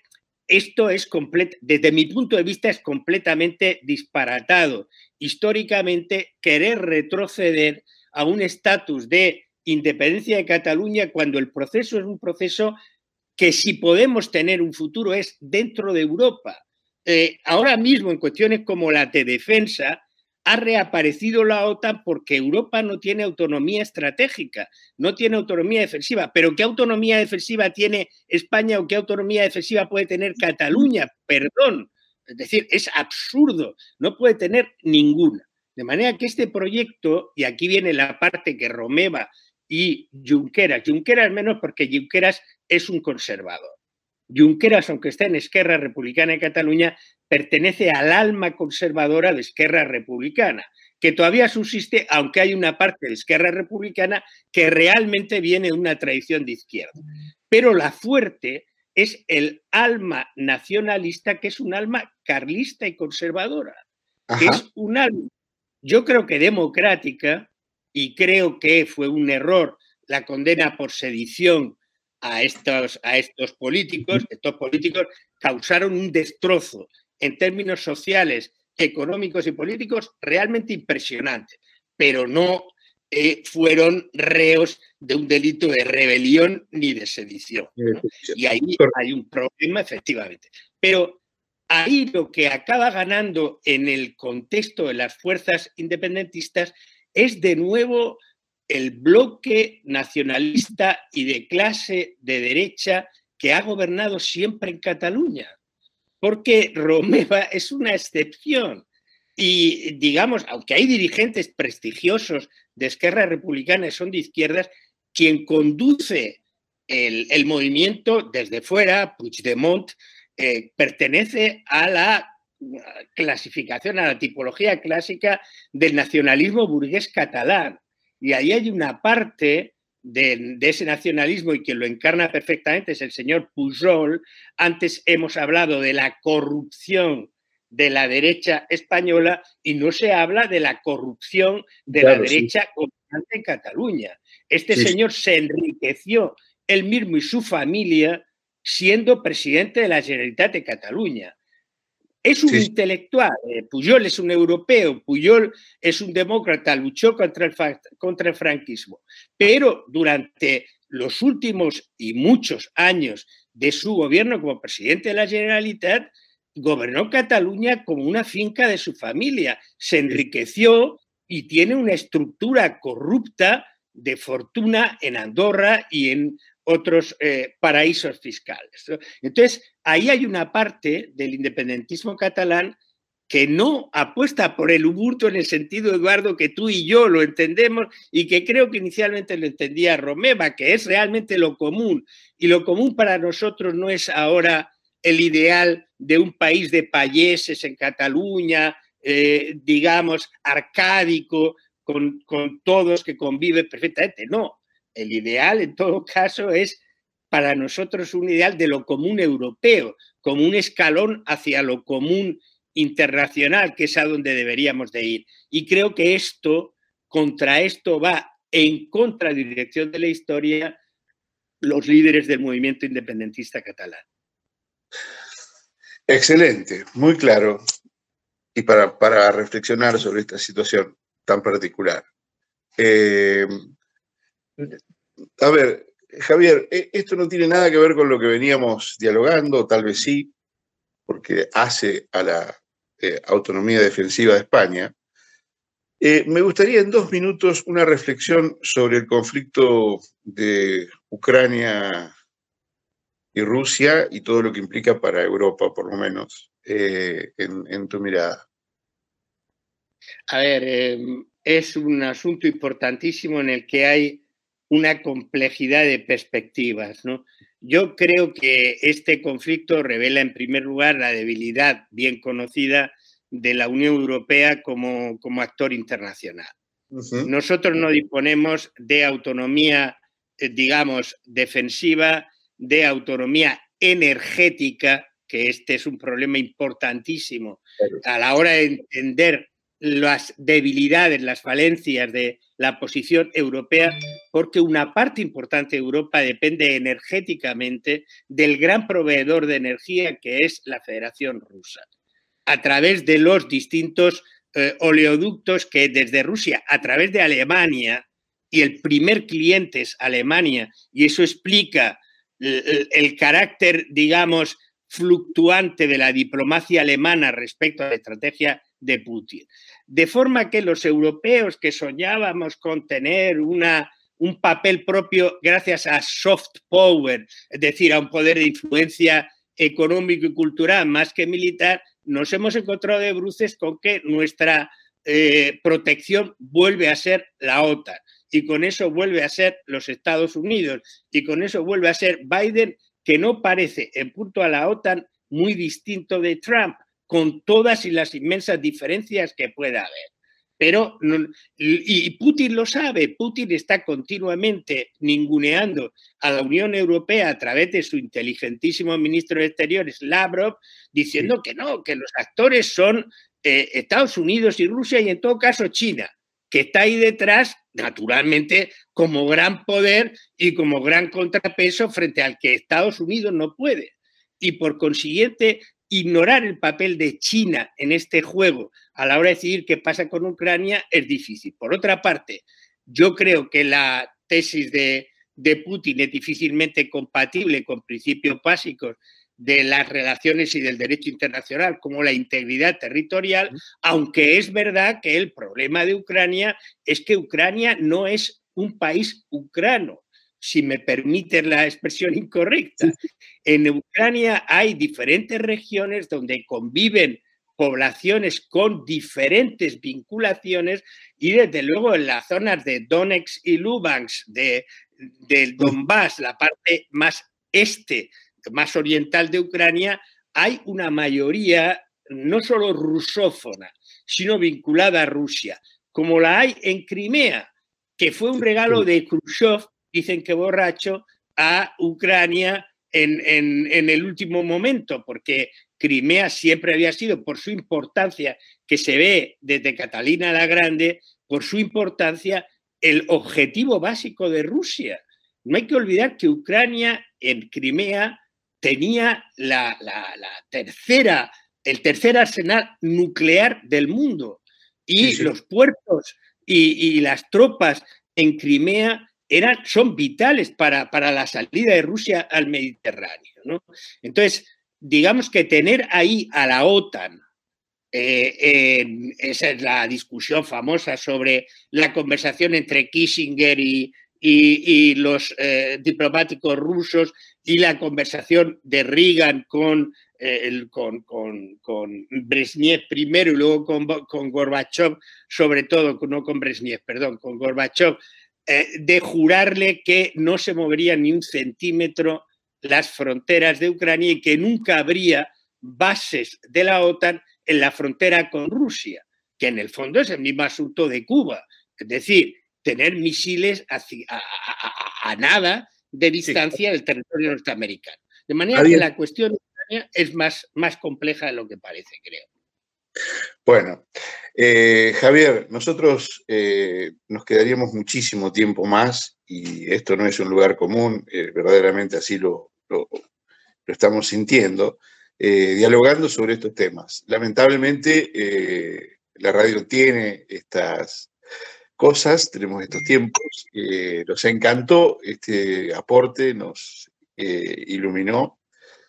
Speaker 3: esto es completo, desde mi punto de vista es completamente disparatado. Históricamente, querer retroceder a un estatus de independencia de Cataluña cuando el proceso es un proceso que si podemos tener un futuro es dentro de Europa. Eh, ahora mismo en cuestiones como la de defensa ha reaparecido la OTAN porque Europa no tiene autonomía estratégica, no tiene autonomía defensiva. ¿Pero qué autonomía defensiva tiene España o qué autonomía defensiva puede tener Cataluña? Perdón. Es decir, es absurdo. No puede tener ninguna. De manera que este proyecto, y aquí viene la parte que Romeva y Junqueras, Junqueras menos porque Junqueras es un conservador. Junqueras, aunque está en Esquerra Republicana de Cataluña, pertenece al alma conservadora de Esquerra Republicana, que todavía subsiste, aunque hay una parte de Esquerra Republicana que realmente viene de una tradición de izquierda. Pero la fuerte es el alma nacionalista, que es un alma carlista y conservadora,
Speaker 2: Ajá.
Speaker 3: que es un alma, yo creo que democrática, y creo que fue un error la condena por sedición a estos, a estos políticos. Estos políticos causaron un destrozo en términos sociales, económicos y políticos realmente impresionante, pero no eh, fueron reos de un delito de rebelión ni de sedición, ¿no? Y ahí hay un problema, efectivamente. Pero ahí lo que acaba ganando en el contexto de las fuerzas independentistas es de nuevo el bloque nacionalista y de clase de derecha que ha gobernado siempre en Cataluña, porque Romeva es una excepción. Y, digamos, aunque hay dirigentes prestigiosos de Esquerra Republicana y son de izquierdas, quien conduce el, el movimiento desde fuera, Puigdemont, eh, pertenece a la clasificación, a la tipología clásica del nacionalismo burgués catalán. Y ahí hay una parte de, de ese nacionalismo y que lo encarna perfectamente es el señor Pujol. Antes hemos hablado de la corrupción de la derecha española y no se habla de la corrupción de claro, la derecha sí. gobernante en Cataluña. Este sí. señor se enriqueció él mismo y su familia siendo presidente de la Generalitat de Cataluña. Es un sí. intelectual, eh, Pujol es un europeo, Pujol es un demócrata, luchó contra el, contra el franquismo, pero durante los últimos y muchos años de su gobierno como presidente de la Generalitat, gobernó Cataluña como una finca de su familia, se enriqueció y tiene una estructura corrupta de fortuna en Andorra y en otros eh, paraísos fiscales. Entonces, ahí hay una parte del independentismo catalán que no apuesta por el Ubuntu en el sentido, Eduardo, que tú y yo lo entendemos y que creo que inicialmente lo entendía Romeva, que es realmente lo común. Y lo común para nosotros no es ahora el ideal de un país de payeses en Cataluña, eh, digamos, arcádico, con, con todos que conviven perfectamente. No. El ideal, en todo caso, es para nosotros un ideal de lo común europeo, como un escalón hacia lo común internacional, que es a donde deberíamos de ir. Y creo que esto, contra esto va en contradirección de la historia los líderes del movimiento independentista catalán.
Speaker 2: Excelente, muy claro. Y para, para reflexionar sobre esta situación tan particular. Eh, A ver, Javier, esto no tiene nada que ver con lo que veníamos dialogando, tal vez sí, porque hace a la eh, autonomía defensiva de España. Eh, me gustaría en dos minutos una reflexión sobre el conflicto de Ucrania y Rusia y todo lo que implica para Europa, por lo menos, eh, en, en tu mirada.
Speaker 3: A ver, eh, es un asunto importantísimo en el que hay una complejidad de perspectivas, ¿no? Yo creo que este conflicto revela en primer lugar la debilidad bien conocida de la Unión Europea como, como actor internacional. Uh-huh. Nosotros no disponemos de autonomía, eh, digamos, defensiva, de autonomía energética, que este es un problema importantísimo a la hora de entender las debilidades, las falencias de la posición europea, porque una parte importante de Europa depende energéticamente del gran proveedor de energía que es la Federación Rusa, a través de los distintos eh, oleoductos que desde Rusia, a través de Alemania, y el primer cliente es Alemania, y eso explica el, el carácter, digamos, fluctuante de la diplomacia alemana respecto a la estrategia de Putin. De forma que los europeos que soñábamos con tener una, un papel propio gracias a soft power, es decir, a un poder de influencia económico y cultural más que militar, nos hemos encontrado de bruces con que nuestra eh, protección vuelve a ser la OTAN. Y con eso vuelve a ser los Estados Unidos, y con eso vuelve a ser Biden, que no parece, en punto a la OTAN, muy distinto de Trump, con todas y las inmensas diferencias que pueda haber. Pero, y Putin lo sabe, Putin está continuamente ninguneando a la Unión Europea a través de su inteligentísimo ministro de Exteriores, Lavrov, diciendo sí. que no, que los actores son eh, Estados Unidos y Rusia, y en todo caso China, que está ahí detrás, naturalmente, como gran poder y como gran contrapeso frente al que Estados Unidos no puede. Y por consiguiente, ignorar el papel de China en este juego a la hora de decidir qué pasa con Ucrania es difícil. Por otra parte, yo creo que la tesis de, de Putin es difícilmente compatible con principios básicos de las relaciones y del derecho internacional, como la integridad territorial, aunque es verdad que el problema de Ucrania es que Ucrania no es un país ucrano, si me permiten la expresión incorrecta. En Ucrania hay diferentes regiones donde conviven poblaciones con diferentes vinculaciones, y desde luego en las zonas de Donetsk y Lugansk, de, del Donbass, la parte más este, más oriental de Ucrania, hay una mayoría no solo rusófona, sino vinculada a Rusia, como la hay en Crimea, que fue un regalo de Khrushchev, dicen que borracho, a Ucrania en, en, en el último momento, porque Crimea siempre había sido, por su importancia, que se ve desde Catalina la Grande, por su importancia, el objetivo básico de Rusia. No hay que olvidar que Ucrania en Crimea tenía la, la, la tercera, el tercer arsenal nuclear del mundo, y sí, sí. los puertos y, y las tropas en Crimea eran, son vitales para, para la salida de Rusia al Mediterráneo, ¿no? Entonces, digamos que tener ahí a la OTAN, eh, eh, esa es la discusión famosa sobre la conversación entre Kissinger y, y, y los eh, diplomáticos rusos, y la conversación de Reagan con, eh, el, con, con, con Brezhnev primero y luego con, con Gorbachev, sobre todo, no con Brezhnev, perdón, con Gorbachev, eh, de jurarle que no se movería ni un centímetro las fronteras de Ucrania y que nunca habría bases de la OTAN en la frontera con Rusia, que en el fondo es el mismo asunto de Cuba, es decir, tener misiles a, a, a, a nada de distancia sí. del territorio norteamericano. De manera que la cuestión de Ucrania es más, más compleja de lo que parece, creo.
Speaker 2: Bueno, eh, Javier, nosotros eh, nos quedaríamos muchísimo tiempo más, y esto no es un lugar común, eh, verdaderamente así lo, lo, lo estamos sintiendo, eh, dialogando sobre estos temas. Lamentablemente, eh, la radio tiene estas cosas, tenemos estos tiempos, eh, nos encantó este aporte, nos eh, iluminó.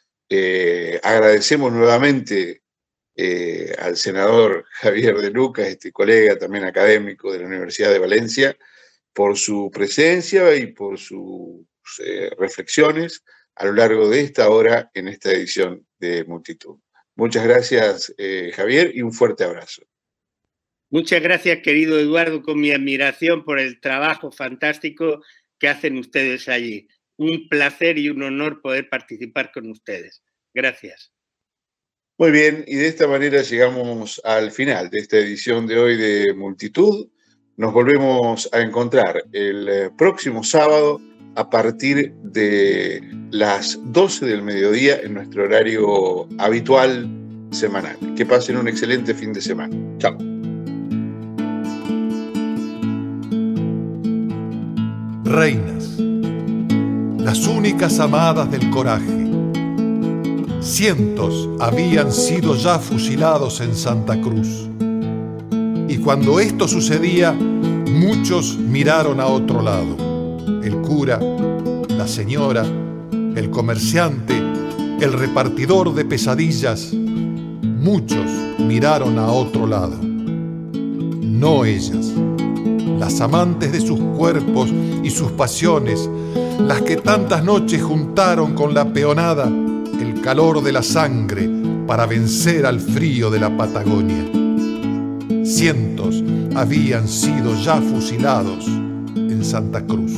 Speaker 2: Eh, agradecemos nuevamente eh, al senador Javier de Lucas, este colega también académico de la Universidad de Valencia, por su presencia y por sus eh, reflexiones a lo largo de esta hora en esta edición de Multitud. Muchas gracias, eh, Javier, y un fuerte abrazo.
Speaker 3: Muchas gracias, querido Eduardo, con mi admiración por el trabajo fantástico que hacen ustedes allí. Un placer y un honor poder participar con ustedes. Gracias.
Speaker 2: Muy bien, y de esta manera llegamos al final de esta edición de hoy de Multitud. Nos volvemos a encontrar el próximo sábado a partir de las doce del mediodía en nuestro horario habitual semanal. Que pasen un excelente fin de semana. Chao.
Speaker 5: reinas, las únicas amadas del coraje. Cientos habían sido ya fusilados en Santa Cruz. Y cuando esto sucedía, muchos miraron a otro lado. El cura, la señora, el comerciante, el repartidor de pesadillas, muchos miraron a otro lado. No ellas, las amantes de sus cuerpos y sus pasiones, las que tantas noches juntaron con la peonada el calor de la sangre para vencer al frío de la Patagonia. Cientos habían sido ya fusilados en Santa Cruz.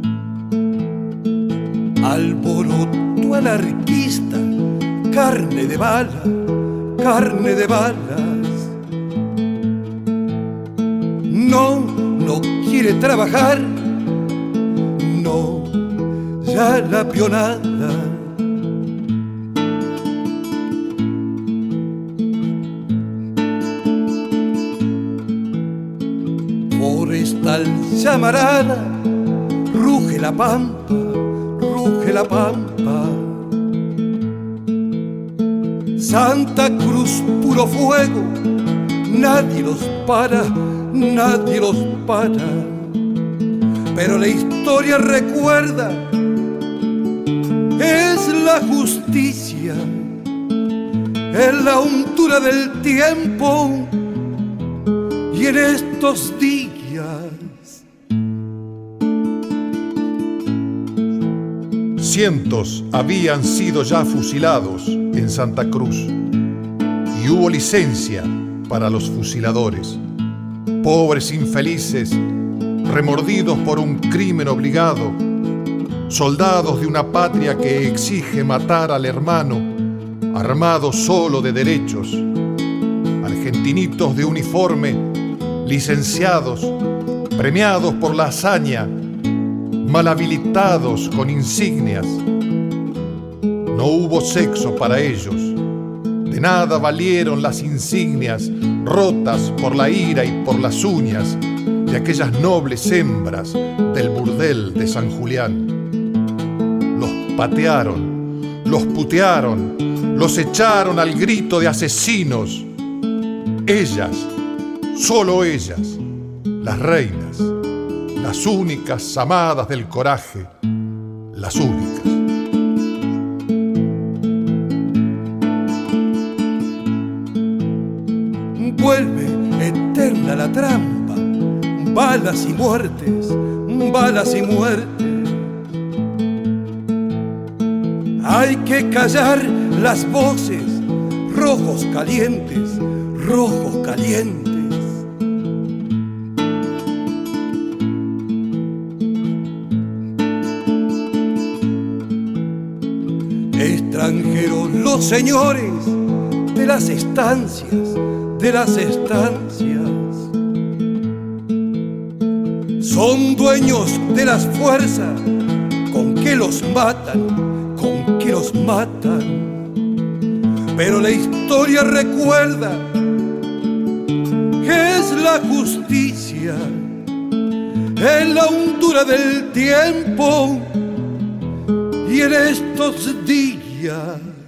Speaker 6: Alboroto anarquista, carne de bala, carne de balas. No, no quiere trabajar, no, ya la pionada. Forestal llamarada, ruge la pampa, ruge la pampa. Santa Cruz, puro fuego, nadie los para, nadie los para. Pero la historia recuerda, es la justicia, es la hondura del tiempo. Y en estos días
Speaker 5: cientos habían sido ya fusilados en Santa Cruz y hubo licencia para los fusiladores. Pobres infelices, remordidos por un crimen obligado, soldados de una patria que exige matar al hermano, armado solo de derechos, argentinitos de uniforme, licenciados, premiados por la hazaña, mal habilitados con insignias. No hubo sexo para ellos, de nada valieron las insignias rotas por la ira y por las uñas de aquellas nobles hembras del burdel de San Julián. Los patearon, los putearon, los echaron al grito de asesinos. Ellas, solo ellas, las reinas, las únicas amadas del coraje, las únicas.
Speaker 6: Vuelve eterna la trampa, balas y muertes, balas y muertes. Hay que callar las voces, rojos calientes, rojos calientes. Extranjeros los señores de las estancias, de las estancias. Son dueños de las fuerzas con que los matan, con que los matan. Pero la historia recuerda que es la justicia, es la hondura del tiempo. Y en estos días